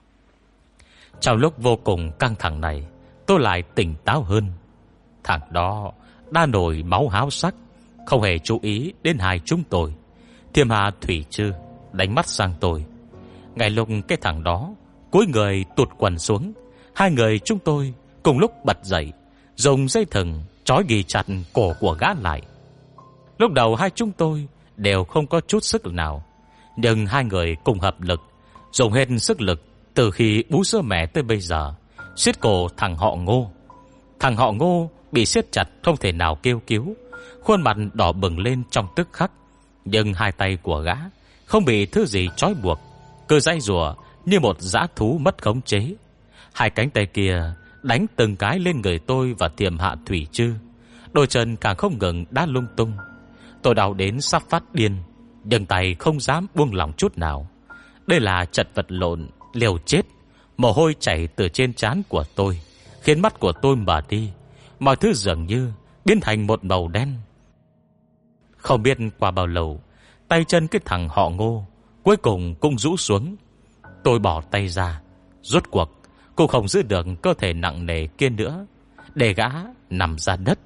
Trong lúc vô cùng căng thẳng này, tôi lại tỉnh táo hơn. Thằng đó đã nổi máu háo sắc, không hề chú ý đến hai chúng tôi. Thiềm Hà Thủy Chư đánh mắt sang tôi. Ngay lúc cái thằng đó cúi người tụt quần xuống, hai người chúng tôi cùng lúc bật dậy, dùng dây thừng trói ghì chặt cổ của gã lại. Lúc đầu hai chúng tôi đều không có chút sức nào. Nhưng hai người cùng hợp lực, dùng hết sức lực từ khi bú sữa mẹ tới bây giờ, siết cổ thằng họ Ngô. Thằng họ Ngô bị siết chặt không thể nào kêu cứu, khuôn mặt đỏ bừng lên trong tức khắc. Nhưng hai tay của gã không bị thứ gì trói buộc, cứ giãy giụa như một dã thú mất khống chế. Hai cánh tay kia đánh từng cái lên người tôi và Thiểm Hạ Thủy Trư. Đôi chân càng không ngừng đá lung tung. Tôi đau đến sắp phát điên, nhưng tay không dám buông lỏng chút nào. Đây là trận vật lộn liều chết. Mồ hôi chảy từ trên trán của tôi khiến mắt của tôi mờ đi. Mọi thứ dường như biến thành một màu đen. Không biết qua bao lâu, tay chân cái thằng họ Ngô cuối cùng cũng rũ xuống. Tôi bỏ tay ra. Rốt cuộc cũng không giữ được cơ thể nặng nề kia nữa, để gã nằm ra đất.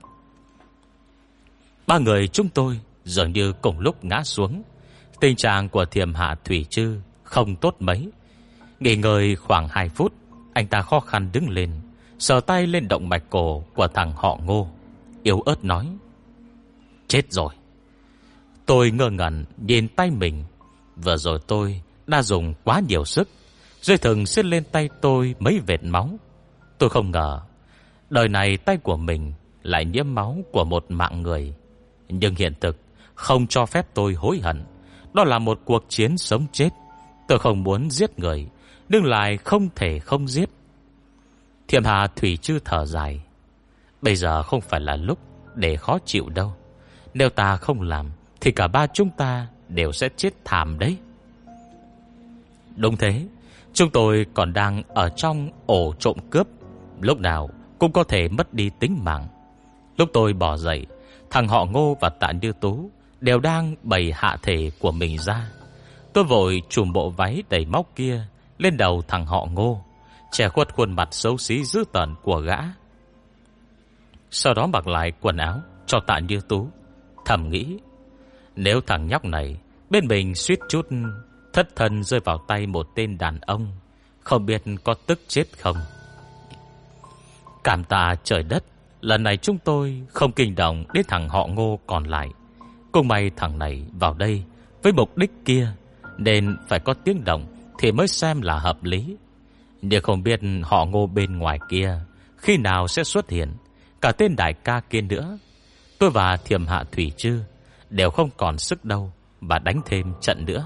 Ba người chúng tôi dường như cùng lúc ngã xuống. Tình trạng của Thiểm Hạ Thủy Trư không tốt mấy. Nghỉ ngơi khoảng 2 phút, anh ta khó khăn đứng lên, sờ tay lên động mạch cổ của thằng họ Ngô, yếu ớt nói: chết rồi. Tôi ngơ ngẩn nhìn tay mình. Vừa rồi tôi đã dùng quá nhiều sức, dây thừng xiết lên tay tôi mấy vệt máu. Tôi không ngờ đời này tay của mình lại nhiễm máu của một mạng người. Nhưng hiện thực không cho phép tôi hối hận. Đó là một cuộc chiến sống chết. Tôi không muốn giết người, nhưng lại không thể không giết. Thiểm Hạ Thủy Trư thở dài: bây giờ không phải là lúc để khó chịu đâu. Nếu ta không làm thì cả ba chúng ta đều sẽ chết thảm đấy. Đúng thế, chúng tôi còn đang ở trong ổ trộm cướp, lúc nào cũng có thể mất đi tính mạng. Lúc tôi bỏ dậy, thằng họ Ngô và Tạ Như Tú đều đang bày hạ thể của mình ra. Tôi vội trùm bộ váy đầy móc kia lên đầu thằng họ Ngô, che khuất khuôn mặt xấu xí dữ tợn của gã. Sau đó mặc lại quần áo cho Tạ Như Tú, thầm nghĩ: nếu thằng nhóc này bên mình suýt chút thất thân rơi vào tay một tên đàn ông, không biết có tức chết không. Cảm tạ trời đất, lần này chúng tôi không kinh động đến thằng họ Ngô còn lại. Cũng may thằng này vào đây với mục đích kia, nên phải có tiếng động thì mới xem là hợp lý. Nhưng không biết họ Ngô bên ngoài kia khi nào sẽ xuất hiện, cả tên đại ca kia nữa. Tôi và Thiểm Hạ Thủy Trư đều không còn sức đâu và đánh thêm trận nữa.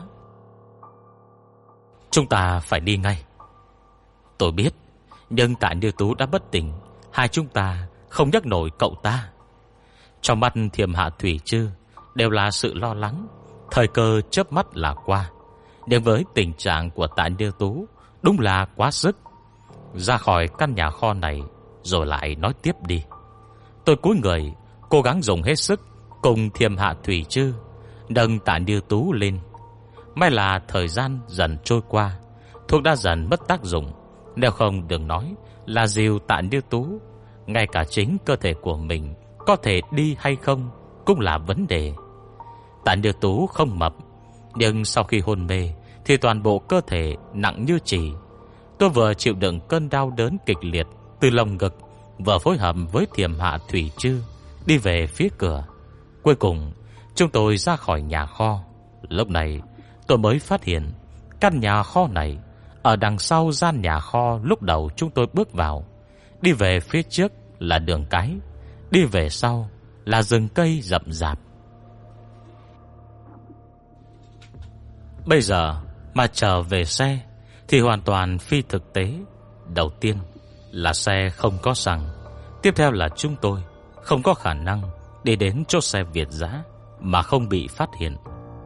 Chúng ta phải đi ngay. Tôi biết, nhưng Tạ Như Tú đã bất tỉnh, hai chúng ta không nhắc nổi cậu ta. Trong mắt Thiểm Hạ Thủy Trư đều là sự lo lắng. Thời cơ chớp mắt là qua. Nhưng với tình trạng của Tạ Như Tú đúng là quá sức. Ra khỏi căn nhà kho này rồi lại nói tiếp đi. Tôi cúi người, cố gắng dùng hết sức cùng Thiểm Hạ Thủy Trư nâng Tạ Như Tú lên. May là thời gian dần trôi qua, thuốc đã dần mất tác dụng. Nếu không đừng nói là dìu Tạ Như Tú, ngay cả chính cơ thể của mình có thể đi hay không cũng là vấn đề. Tạ Như Tú không mập, nhưng sau khi hôn mê thì toàn bộ cơ thể nặng như chì. Tôi vừa chịu đựng cơn đau đớn kịch liệt từ lồng ngực, vừa phối hợp với Thiểm Hạ Thủy Trư đi về phía cửa. Cuối cùng chúng tôi ra khỏi nhà kho. Lúc này tôi mới phát hiện căn nhà kho này ở đằng sau gian nhà kho lúc đầu chúng tôi bước vào. Đi về phía trước là đường cái, đi về sau là rừng cây rậm rạp. Bây giờ mà trở về xe thì hoàn toàn phi thực tế. Đầu tiên là xe không có xăng. Tiếp theo là chúng tôi không có khả năng đi đến chỗ xe Việt Dã mà không bị phát hiện.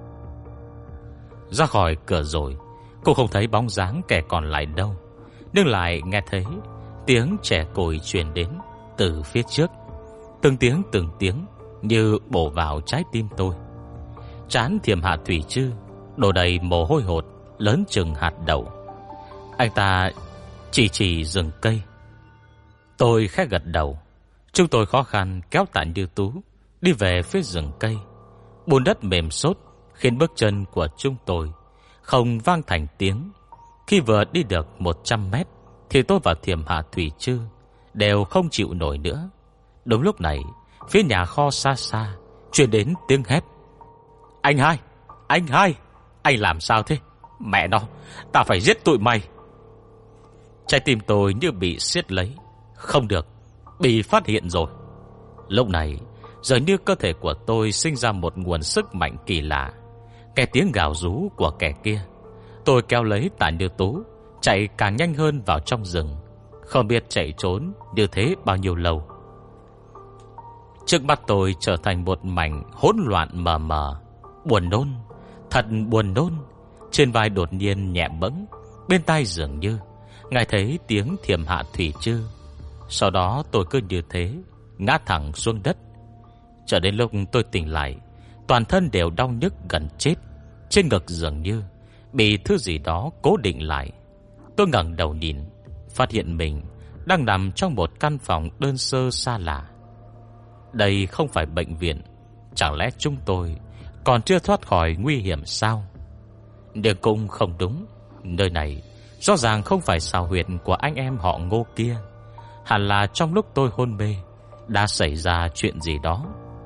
Ra khỏi cửa rồi, cô không thấy bóng dáng kẻ còn lại đâu, nhưng lại nghe thấy tiếng trẻ còi truyền đến từ phía trước. Từng tiếng như bổ vào trái tim tôi. Trán Thiểm Hạ Thủy Trư đổ đầy mồ hôi hột lớn chừng hạt đậu. Anh ta chỉ rừng cây. Tôi khẽ gật đầu. Chúng tôi khó khăn kéo Tạ Như Tú đi về phía rừng cây. Bùn đất mềm xốp khiến bước chân của chúng tôi không vang thành tiếng. Khi vừa đi được 100 mét thì tôi và Thiểm Hạ Thủy Trư đều không chịu nổi nữa. Đúng lúc này, phía nhà kho xa xa truyền đến tiếng hét: Anh hai, anh hai, anh làm sao thế? Mẹ nó, ta phải giết tụi mày. Trái tim tôi như bị siết lấy. Không được, bị phát hiện rồi. Lúc này, dường như cơ thể của tôi sinh ra một nguồn sức mạnh kỳ lạ. Nghe tiếng gào rú của kẻ kia, tôi kéo lấy Tạ Như Tú, chạy càng nhanh hơn vào trong rừng. Không biết chạy trốn như thế bao nhiêu lâu. Trước mắt tôi trở thành một mảnh hỗn loạn mờ mờ. Buồn nôn, thật buồn nôn. Trên vai đột nhiên nhẹ bẫng, bên tai dường như nghe thấy tiếng Thiểm Hạ Thủy Trư. Sau đó tôi cứ như thế ngã thẳng xuống đất. Cho đến lúc tôi tỉnh lại, toàn thân đều đau nhức gần chết. Trên ngực dường như bị thứ gì đó cố định lại. Tôi ngẩng đầu nhìn, phát hiện mình đang nằm trong một căn phòng đơn sơ xa lạ. Đây không phải bệnh viện. Chẳng lẽ chúng tôi còn chưa thoát khỏi nguy hiểm sao? Nhưng cũng không đúng. Nơi này rõ ràng không phải xào huyệt của anh em họ Ngô kia. Hẳn là trong lúc tôi hôn mê đã xảy ra chuyện gì đó.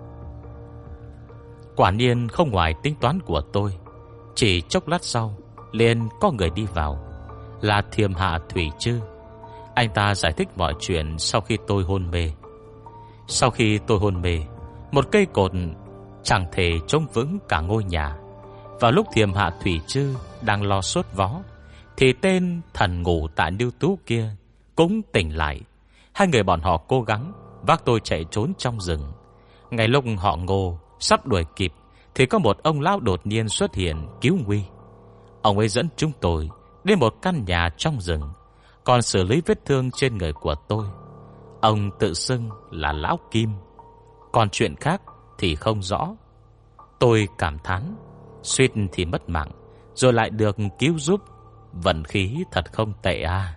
Quả nhiên không ngoài tính toán của tôi. Chỉ chốc lát sau, liền có người đi vào. Là Thiểm Hạ Thủy Trư. Anh ta giải thích mọi chuyện sau khi tôi hôn mê. Sau khi tôi hôn mê, một cây cột chẳng thể chống vững cả ngôi nhà. Vào lúc Thiểm Hạ Thủy Trư đang lo sốt vó, thì tên thần ngủ Tạ Như Tú kia cũng tỉnh lại. Hai người bọn họ cố gắng vác tôi chạy trốn trong rừng. Ngay lúc họ Ngô sắp đuổi kịp, thì có một ông lão đột nhiên xuất hiện cứu nguy. Ông ấy dẫn chúng tôi đến một căn nhà trong rừng, còn xử lý vết thương trên người của tôi. Ông tự xưng là Lão Kim, còn chuyện khác thì không rõ. Tôi cảm thán, suýt thì mất mạng, rồi lại được cứu giúp. Vận khí thật không tệ à.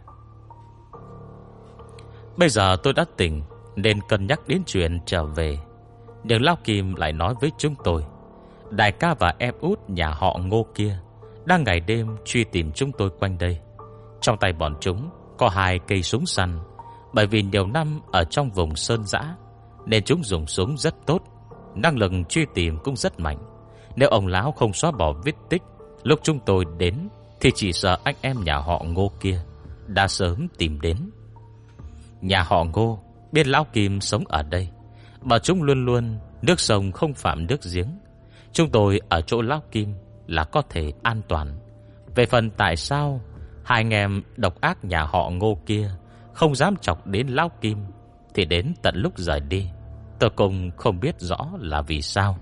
Bây giờ tôi đã tỉnh, nên cân nhắc đến chuyện trở về. Nhưng Lão Kim lại nói với chúng tôi, đại ca và em út nhà họ Ngô kia đang ngày đêm truy tìm chúng tôi quanh đây. Trong tay bọn chúng có 2 cây súng săn. Bởi vì nhiều năm ở trong vùng sơn dã, nên chúng dùng súng rất tốt, năng lực truy tìm cũng rất mạnh. Nếu ông lão không xóa bỏ vết tích lúc chúng tôi đến, thì chỉ sợ anh em nhà họ Ngô kia đã sớm tìm đến. Nhà họ Ngô biết Lão Kim sống ở đây, mà chúng luôn luôn nước sông không phạm nước giếng. Chúng tôi ở chỗ Lão Kim là có thể an toàn. Về phần tại sao hai anh em độc ác nhà họ Ngô kia không dám chọc đến Lão Kim, thì đến tận lúc rời đi, tôi cũng không biết rõ là vì sao.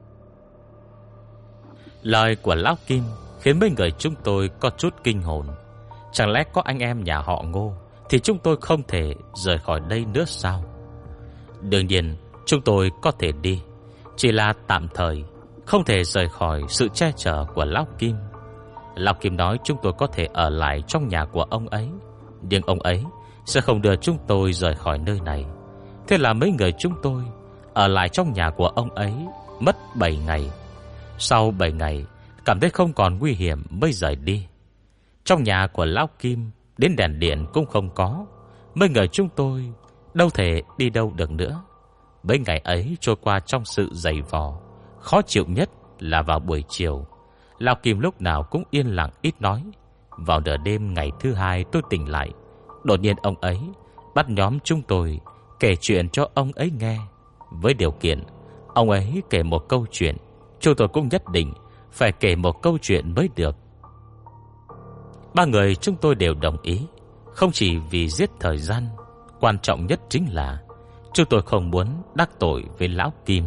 Lời của Lão Kim khiến mấy người chúng tôi có chút kinh hồn. Chẳng lẽ có anh em nhà họ Ngô thì chúng tôi không thể rời khỏi đây nữa sao? Đương nhiên chúng tôi có thể đi, chỉ là tạm thời, không thể rời khỏi sự che chở của Lão Kim. Lão Kim nói chúng tôi có thể ở lại trong nhà của ông ấy, nhưng ông ấy sẽ không đưa chúng tôi rời khỏi nơi này. Thế là mấy người chúng tôi ở lại trong nhà của ông ấy mất 7 ngày. Sau 7 ngày cảm thấy không còn nguy hiểm mới rời đi. Trong nhà của Lão Kim đến đèn điện cũng không có. Mấy người chúng tôi đâu thể đi đâu được nữa. Mấy ngày ấy trôi qua trong sự dày vò. Khó chịu nhất là vào buổi chiều. Lão Kim lúc nào cũng yên lặng ít nói. Vào nửa đêm ngày thứ 2 tôi tỉnh lại. Đột nhiên ông ấy bắt nhóm chúng tôi kể chuyện cho ông ấy nghe. Với điều kiện ông ấy kể một câu chuyện, chúng tôi cũng nhất định phải kể một câu chuyện mới được. 3 người chúng tôi đều đồng ý. Không chỉ vì giết thời gian, quan trọng nhất chính là chúng tôi không muốn đắc tội với Lão Kim.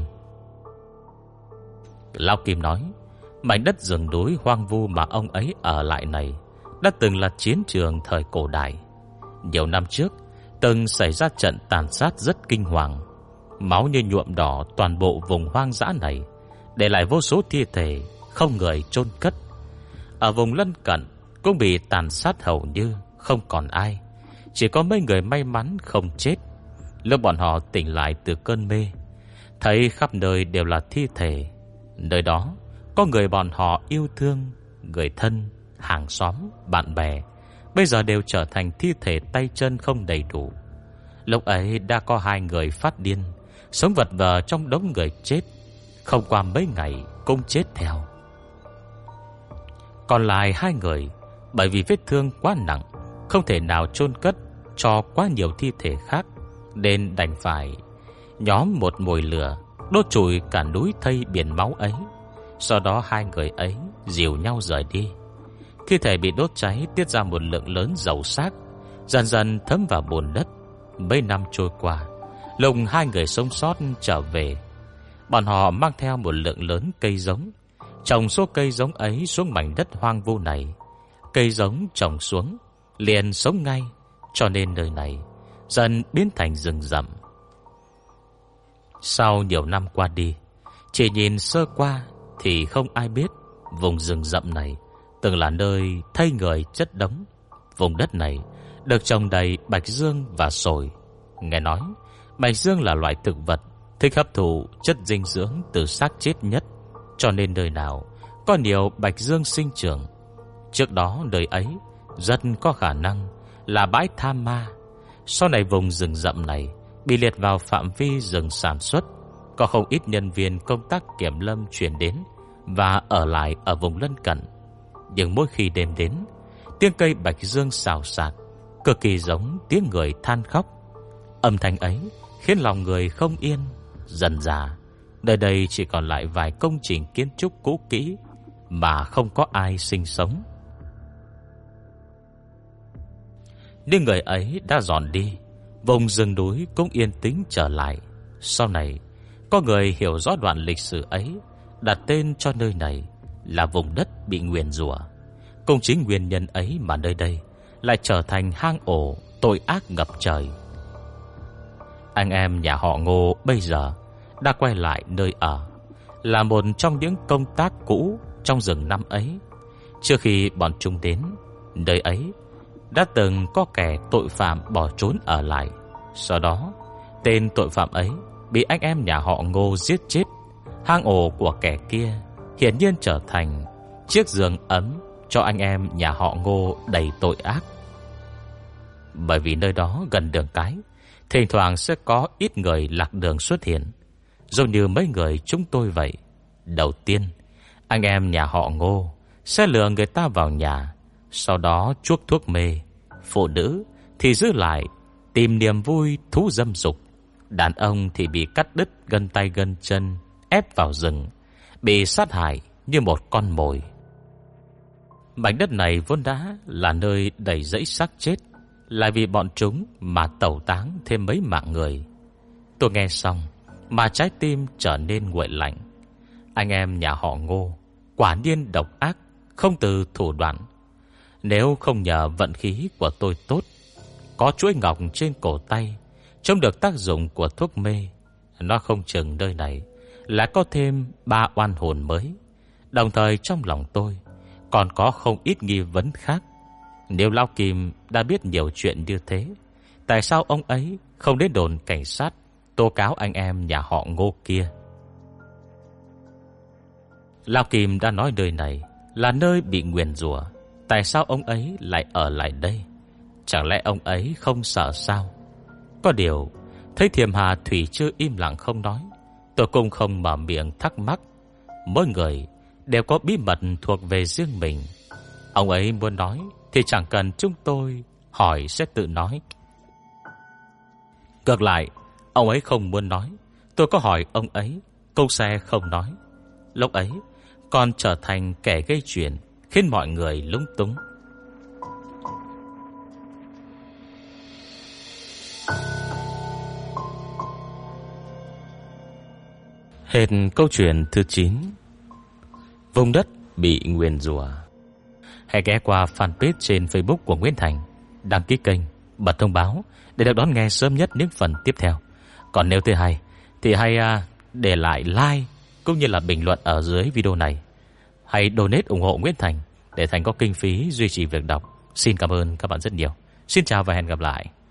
Lão Kim nói, mảnh đất rừng núi hoang vu mà ông ấy ở lại này đã từng là chiến trường thời cổ đại. Nhiều năm trước từng xảy ra trận tàn sát rất kinh hoàng. Máu như nhuộm đỏ toàn bộ vùng hoang dã này, để lại vô số thi thể không người chôn cất. Ở vùng lân cận cũng bị tàn sát hầu như không còn ai. Chỉ có mấy người may mắn không chết. Lúc bọn họ tỉnh lại từ cơn mê, thấy khắp nơi đều là thi thể. Nơi đó có người bọn họ yêu thương, người thân, hàng xóm, bạn bè, bây giờ đều trở thành thi thể tay chân không đầy đủ. Lúc ấy đã có 2 người phát điên, sống vật vờ trong đống người chết. không qua mấy ngày cũng chết theo. Còn lại 2 người, bởi vì vết thương quá nặng, không thể nào chôn cất cho quá nhiều thi thể khác, nên đành phải nhóm một mồi lửa đốt trụi cả núi thây biển máu ấy. Sau đó 2 người ấy dìu nhau rời đi. Thi thể bị đốt cháy tiết ra một lượng lớn dầu xác, dần dần thấm vào bùn đất. Mấy năm trôi qua, lúc 2 người sống sót trở về, bọn họ mang theo một lượng lớn cây giống, trồng số cây giống ấy xuống mảnh đất hoang vu này. Cây giống trồng xuống liền sống ngay, cho nên nơi này dần biến thành rừng rậm. Sau nhiều năm qua đi, chỉ nhìn sơ qua thì không ai biết vùng rừng rậm này từng là nơi thây người chất đống. Vùng đất này được trồng đầy bạch dương và sồi. Nghe nói bạch dương là loại thực vật thích hấp thụ chất dinh dưỡng từ xác chết nhất, cho nên nơi nào có nhiều bạch dương sinh trưởng. Trước đó nơi ấy rất có khả năng là bãi tham ma. Sau này vùng rừng rậm này bị liệt vào phạm vi rừng sản xuất, có không ít nhân viên công tác kiểm lâm chuyển đến và ở lại ở vùng lân cận. Nhưng mỗi khi đêm đến, tiếng cây bạch dương xào xạc, cực kỳ giống tiếng người than khóc. Âm thanh ấy khiến lòng người không yên. Dần dà, nơi đây chỉ còn lại vài công trình kiến trúc cũ kỹ mà không có ai sinh sống. Nhưng người ấy đã dọn đi, vùng rừng núi cũng yên tĩnh trở lại. Sau này, có người hiểu rõ đoạn lịch sử ấy, đặt tên cho nơi này là vùng đất bị nguyền rủa. Cũng chính nguyên nhân ấy mà nơi đây lại trở thành hang ổ tội ác ngập trời. Anh em nhà họ Ngô bây giờ đã quay lại nơi ở, là một trong những công tác cũ trong rừng năm ấy. Trước khi bọn chúng đến, nơi ấy đã từng có kẻ tội phạm bỏ trốn ở lại. Sau đó, tên tội phạm ấy bị anh em nhà họ Ngô giết chết. Hang ổ của kẻ kia hiển nhiên trở thành chiếc giường ấm cho anh em nhà họ Ngô đầy tội ác. Bởi vì nơi đó gần đường cái, thỉnh thoảng sẽ có ít người lạc đường xuất hiện, giống như mấy người chúng tôi vậy. Đầu tiên, anh em nhà họ Ngô sẽ lừa người ta vào nhà, sau đó chuốc thuốc mê. Phụ nữ thì giữ lại tìm niềm vui thú dâm dục. Đàn ông thì bị cắt đứt gân tay gân chân, ép vào rừng, bị sát hại như một con mồi. Mảnh đất này vốn đã là nơi đầy rẫy xác chết, lại vì bọn chúng mà tẩu táng thêm mấy mạng người. Tôi nghe xong mà trái tim trở nên nguội lạnh. Anh em nhà họ Ngô quả nhiên độc ác, không từ thủ đoạn. Nếu không nhờ vận khí của tôi tốt, có chuỗi ngọc trên cổ tay trông được tác dụng của thuốc mê, nó không chừng nơi này là có thêm 3 oan hồn mới. Đồng thời trong lòng tôi còn có không ít nghi vấn khác. Nếu Lão Kim đã biết nhiều chuyện như thế, tại sao ông ấy không đến đồn cảnh sát tố cáo anh em nhà họ Ngô kia? Lão Kim đã nói nơi này là nơi bị nguyền rủa, tại sao ông ấy lại ở lại đây? Chẳng lẽ ông ấy không sợ sao? Có điều thấy Thiềm Hà Thủy chưa im lặng không nói, tôi cũng không mở miệng thắc mắc. Mỗi người đều có bí mật thuộc về riêng mình. Ông ấy muốn nói thì chẳng cần chúng tôi hỏi sẽ tự nói. Ngược lại, ông ấy không muốn nói, tôi có hỏi ông ấy cũng sẽ không nói. Lúc ấy còn trở thành kẻ gây chuyện, khiến mọi người lúng túng. Hết câu chuyện thứ 9, vùng đất bị nguyền rủa. Hãy ghé qua fanpage trên Facebook của Nguyễn Thành, đăng ký kênh, bật thông báo để được đón nghe sớm nhất những phần tiếp theo. Còn nếu thấy hay thì hãy để lại like cũng như là bình luận ở dưới video này. Hãy donate ủng hộ Nguyễn Thành để Thành có kinh phí duy trì việc đọc. Xin cảm ơn các bạn rất nhiều. Xin chào và hẹn gặp lại.